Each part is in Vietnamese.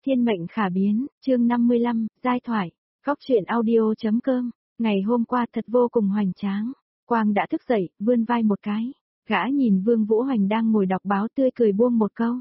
Thiên mệnh khả biến, chương 55, giai thoại, góc truyện audio.com, ngày hôm qua thật vô cùng hoành tráng. Quang đã thức dậy, vươn vai một cái. Gã nhìn Vương Vũ Hoành đang ngồi đọc báo tươi cười buông một câu.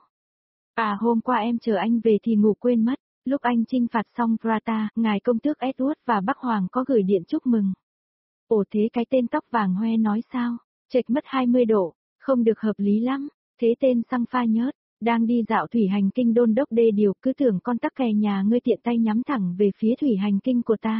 À, hôm qua em chờ anh về thì ngủ quên mất, lúc anh chinh phạt xong Prata, ngài công tước Edward và Bắc Hoàng có gửi điện chúc mừng. Ồ, thế cái tên tóc vàng hoe nói sao? Chệch mất 20 độ, không được hợp lý lắm. Thế tên xăng pha nhớt, đang đi dạo thủy hành kinh đôn đốc đê điều, cứ tưởng con tắc kè nhà ngươi tiện tay nhắm thẳng về phía thủy hành kinh của ta.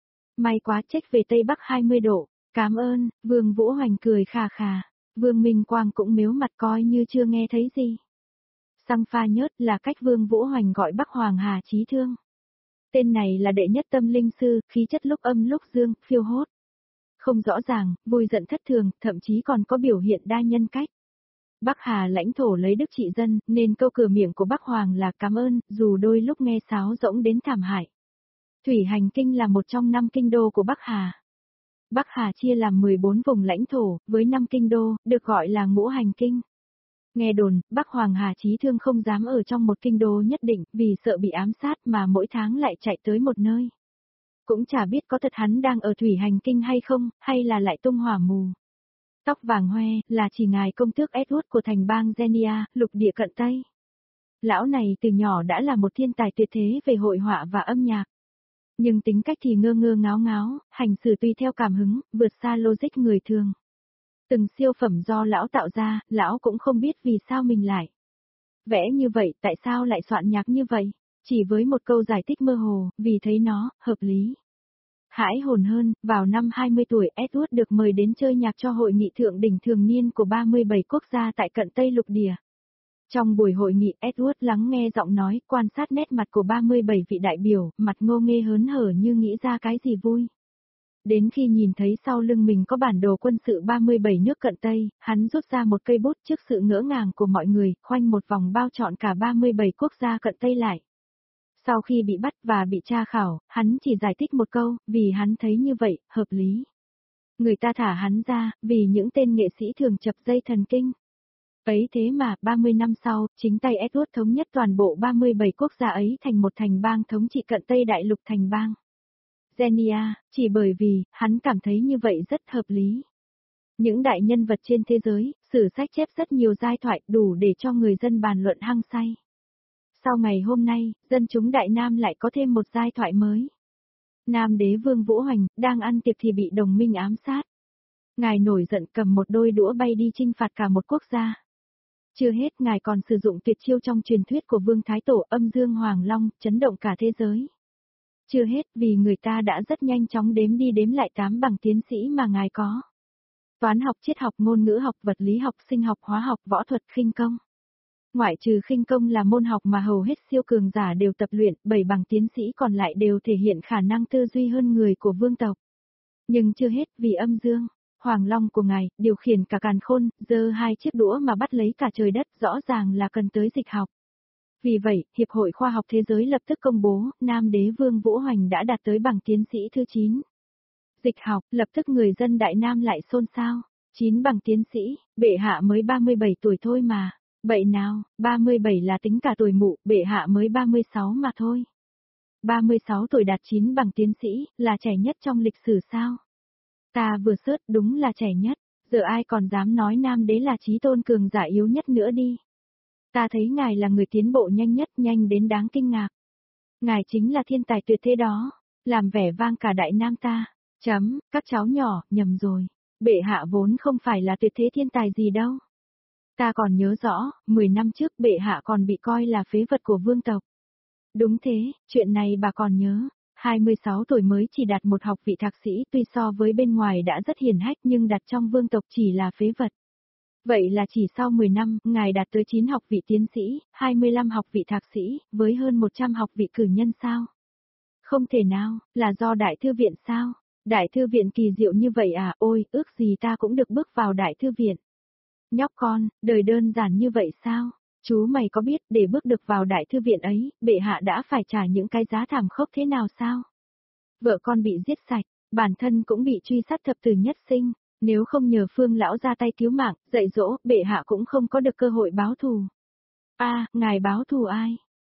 May quá, chếch về Tây Bắc 20 độ, cảm ơn. Vương Vũ Hoành cười khà khà. Vương Minh Quang cũng mếu mặt coi như chưa nghe thấy gì. Xăng pha nhớt là cách Vương Vũ Hoành gọi Bắc Hoàng Hà Chí Thương. Tên này là đệ nhất tâm linh sư, khí chất lúc âm lúc dương, phiêu hốt. Không rõ ràng, vui giận thất thường, thậm chí còn có biểu hiện đa nhân cách. Bắc Hà lãnh thổ lấy đức trị dân, nên câu cửa miệng của Bắc Hoàng là cảm ơn, dù đôi lúc nghe sáo rỗng đến thảm hại. Thủy hành kinh là một trong 5 kinh đô của Bắc Hà. Bắc Hà chia làm 14 vùng lãnh thổ, với 5 kinh đô, được gọi là ngũ hành kinh. Nghe đồn, Bắc Hoàng Hà Chí Thương không dám ở trong một kinh đô nhất định, vì sợ bị ám sát mà mỗi tháng lại chạy tới một nơi. Cũng chả biết có thật hắn đang ở thủy hành kinh hay không, hay là lại tung hỏa mù. Tóc vàng hoe, là chỉ ngài công tước Edward của thành bang Genia, lục địa cận Tây. Lão này từ nhỏ đã là một thiên tài tuyệt thế về hội họa và âm nhạc. Nhưng tính cách thì ngơ ngơ ngáo ngáo, hành xử tùy theo cảm hứng, vượt xa logic người thường. Từng siêu phẩm do lão tạo ra, lão cũng không biết vì sao mình lại vẽ như vậy, tại sao lại soạn nhạc như vậy, chỉ với một câu giải thích mơ hồ, vì thấy nó hợp lý. Hãi hồn hơn, vào năm 20 tuổi Edward được mời đến chơi nhạc cho hội nghị thượng đỉnh thường niên của 37 quốc gia tại cận Tây lục địa. Trong buổi hội nghị, Edward lắng nghe giọng nói, quan sát nét mặt của 37 vị đại biểu, mặt ngô nghê hớn hở như nghĩ ra cái gì vui. Đến khi nhìn thấy sau lưng mình có bản đồ quân sự 37 nước cận Tây, hắn rút ra một cây bút trước sự ngỡ ngàng của mọi người, khoanh một vòng bao trọn cả 37 quốc gia cận Tây lại. Sau khi bị bắt và bị tra khảo, hắn chỉ giải thích một câu, vì hắn thấy như vậy, hợp lý. Người ta thả hắn ra, vì những tên nghệ sĩ thường chập dây thần kinh. Ấy thế mà, 30 năm sau, chính tay Edward thống nhất toàn bộ 37 quốc gia ấy thành một thành bang thống trị cận Tây đại lục thành bang Genia, chỉ bởi vì, hắn cảm thấy như vậy rất hợp lý. Những đại nhân vật trên thế giới, sử sách chép rất nhiều giai thoại đủ để cho người dân bàn luận hăng say. Sau ngày hôm nay, dân chúng Đại Nam lại có thêm một giai thoại mới. Nam đế Vương Vũ Hoành, đang ăn tiệc thì bị đồng minh ám sát. Ngài nổi giận cầm một đôi đũa bay đi chinh phạt cả một quốc gia. Chưa hết, ngài còn sử dụng tuyệt chiêu trong truyền thuyết của Vương Thái Tổ Âm Dương Hoàng Long, chấn động cả thế giới. Chưa hết, vì người ta đã rất nhanh chóng đếm đi đếm lại 8 bằng tiến sĩ mà ngài có. Toán học, triết học, ngôn ngữ học, vật lý học, sinh học, hóa học, võ thuật, khinh công. Ngoại trừ khinh công là môn học mà hầu hết siêu cường giả đều tập luyện, 7 bằng tiến sĩ còn lại đều thể hiện khả năng tư duy hơn người của vương tộc. Nhưng chưa hết, vì Âm Dương Hoàng Long của ngài, điều khiển cả càn khôn, giơ 2 chiếc đũa mà bắt lấy cả trời đất, rõ ràng là cần tới dịch học. Vì vậy, Hiệp hội Khoa học Thế giới lập tức công bố, Nam đế Vương Vũ Hoành đã đạt tới bằng tiến sĩ thứ 9. Dịch học, lập tức người dân Đại Nam lại xôn xao. 9 bằng tiến sĩ, bệ hạ mới 37 tuổi thôi mà. Vậy nào, 37 là tính cả tuổi mụ, bệ hạ mới 36 mà thôi. 36 tuổi đạt 9 bằng tiến sĩ, là trẻ nhất trong lịch sử sao? Ta vừa search, đúng là trẻ nhất, giờ ai còn dám nói Nam đế là chí tôn cường giả yếu nhất nữa đi. Ta thấy ngài là người tiến bộ nhanh nhất, nhanh đến đáng kinh ngạc. Ngài chính là thiên tài tuyệt thế đó, làm vẻ vang cả Đại Nam ta. Các cháu nhỏ, nhầm rồi. Bệ hạ vốn không phải là tuyệt thế thiên tài gì đâu. Ta còn nhớ rõ, 10 năm trước bệ hạ còn bị coi là phế vật của vương tộc. Đúng thế, chuyện này bà còn nhớ. 26 tuổi mới chỉ đạt một học vị thạc sĩ, tuy so với bên ngoài đã rất hiển hách nhưng đặt trong vương tộc chỉ là phế vật. Vậy là chỉ sau 10 năm, ngài đạt tới 9 học vị tiến sĩ, 25 học vị thạc sĩ, với hơn 100 học vị cử nhân sao? Không thể nào, là do Đại Thư Viện sao? Đại Thư Viện kỳ diệu như vậy à, ôi, ước gì ta cũng được bước vào Đại Thư Viện. Nhóc con, đời đơn giản như vậy sao? Chú mày có biết, để bước được vào Đại Thư Viện ấy, bệ hạ đã phải trả những cái giá thảm khốc thế nào sao? Vợ con bị giết sạch, bản thân cũng bị truy sát thập tử nhất sinh. Nếu không nhờ Phương lão ra tay cứu mạng, dạy dỗ, bệ hạ cũng không có được cơ hội báo thù. Ngài báo thù ai?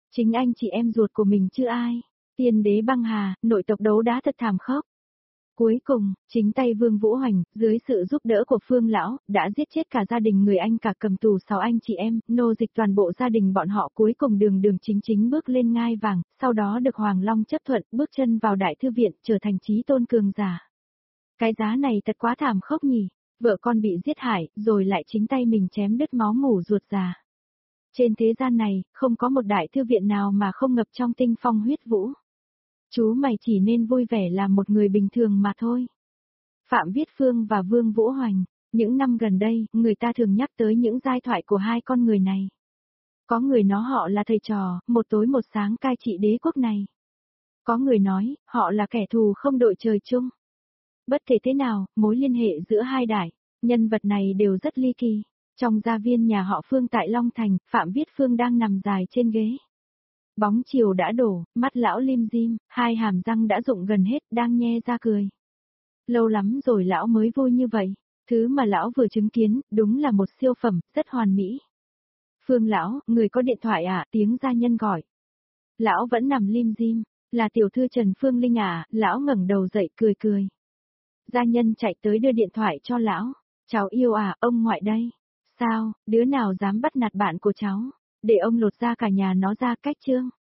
Chính anh chị em ruột của mình chứ ai. Tiên đế băng hà, nội tộc đấu đá thật thảm khốc. Cuối cùng, chính tay Vương Vũ Hoành, dưới sự giúp đỡ của Phương Lão, đã giết chết cả gia đình người anh cả cầm tù 6 anh chị em, nô dịch toàn bộ gia đình bọn họ cuối cùng đường đường chính chính bước lên ngai vàng, sau đó được Hoàng Long chấp thuận bước chân vào đại thư viện trở thành chí tôn cường giả. Cái giá này thật quá thảm khốc nhỉ, vợ con bị giết hại, rồi lại chính tay mình chém đứt máu mủ ruột già. Trên thế gian này, không có một đại thư viện nào mà không ngập trong tinh phong huyết vũ. Chú mày chỉ nên vui vẻ làm một người bình thường mà thôi. Phạm Viết Phương và Vương Vũ Hoành, những năm gần đây, người ta thường nhắc tới những giai thoại của hai con người này. Có người nói họ là thầy trò, một tối một sáng cai trị đế quốc này. Có người nói, họ là kẻ thù không đội trời chung. Bất kể thế nào, mối liên hệ giữa hai đại nhân vật này đều rất ly kỳ. Trong gia viên nhà họ Phương tại Long Thành, Phạm Viết Phương đang nằm dài trên ghế. Bóng chiều đã đổ, mắt lão lim dim, hai hàm răng đã rụng gần hết, đang nhe ra cười. Lâu lắm rồi lão mới vui như vậy, thứ mà lão vừa chứng kiến, đúng là một siêu phẩm, rất hoàn mỹ. Phương lão, người có điện thoại à, tiếng gia nhân gọi. Lão vẫn nằm lim dim, là tiểu thư Trần Phương Linh à, lão ngẩng đầu dậy cười cười. Gia nhân chạy tới đưa điện thoại cho lão, cháu yêu à, ông ngoại đây. Sao, đứa nào dám bắt nạt bạn của cháu, để ông lột ra cả nhà nó ra cách chương.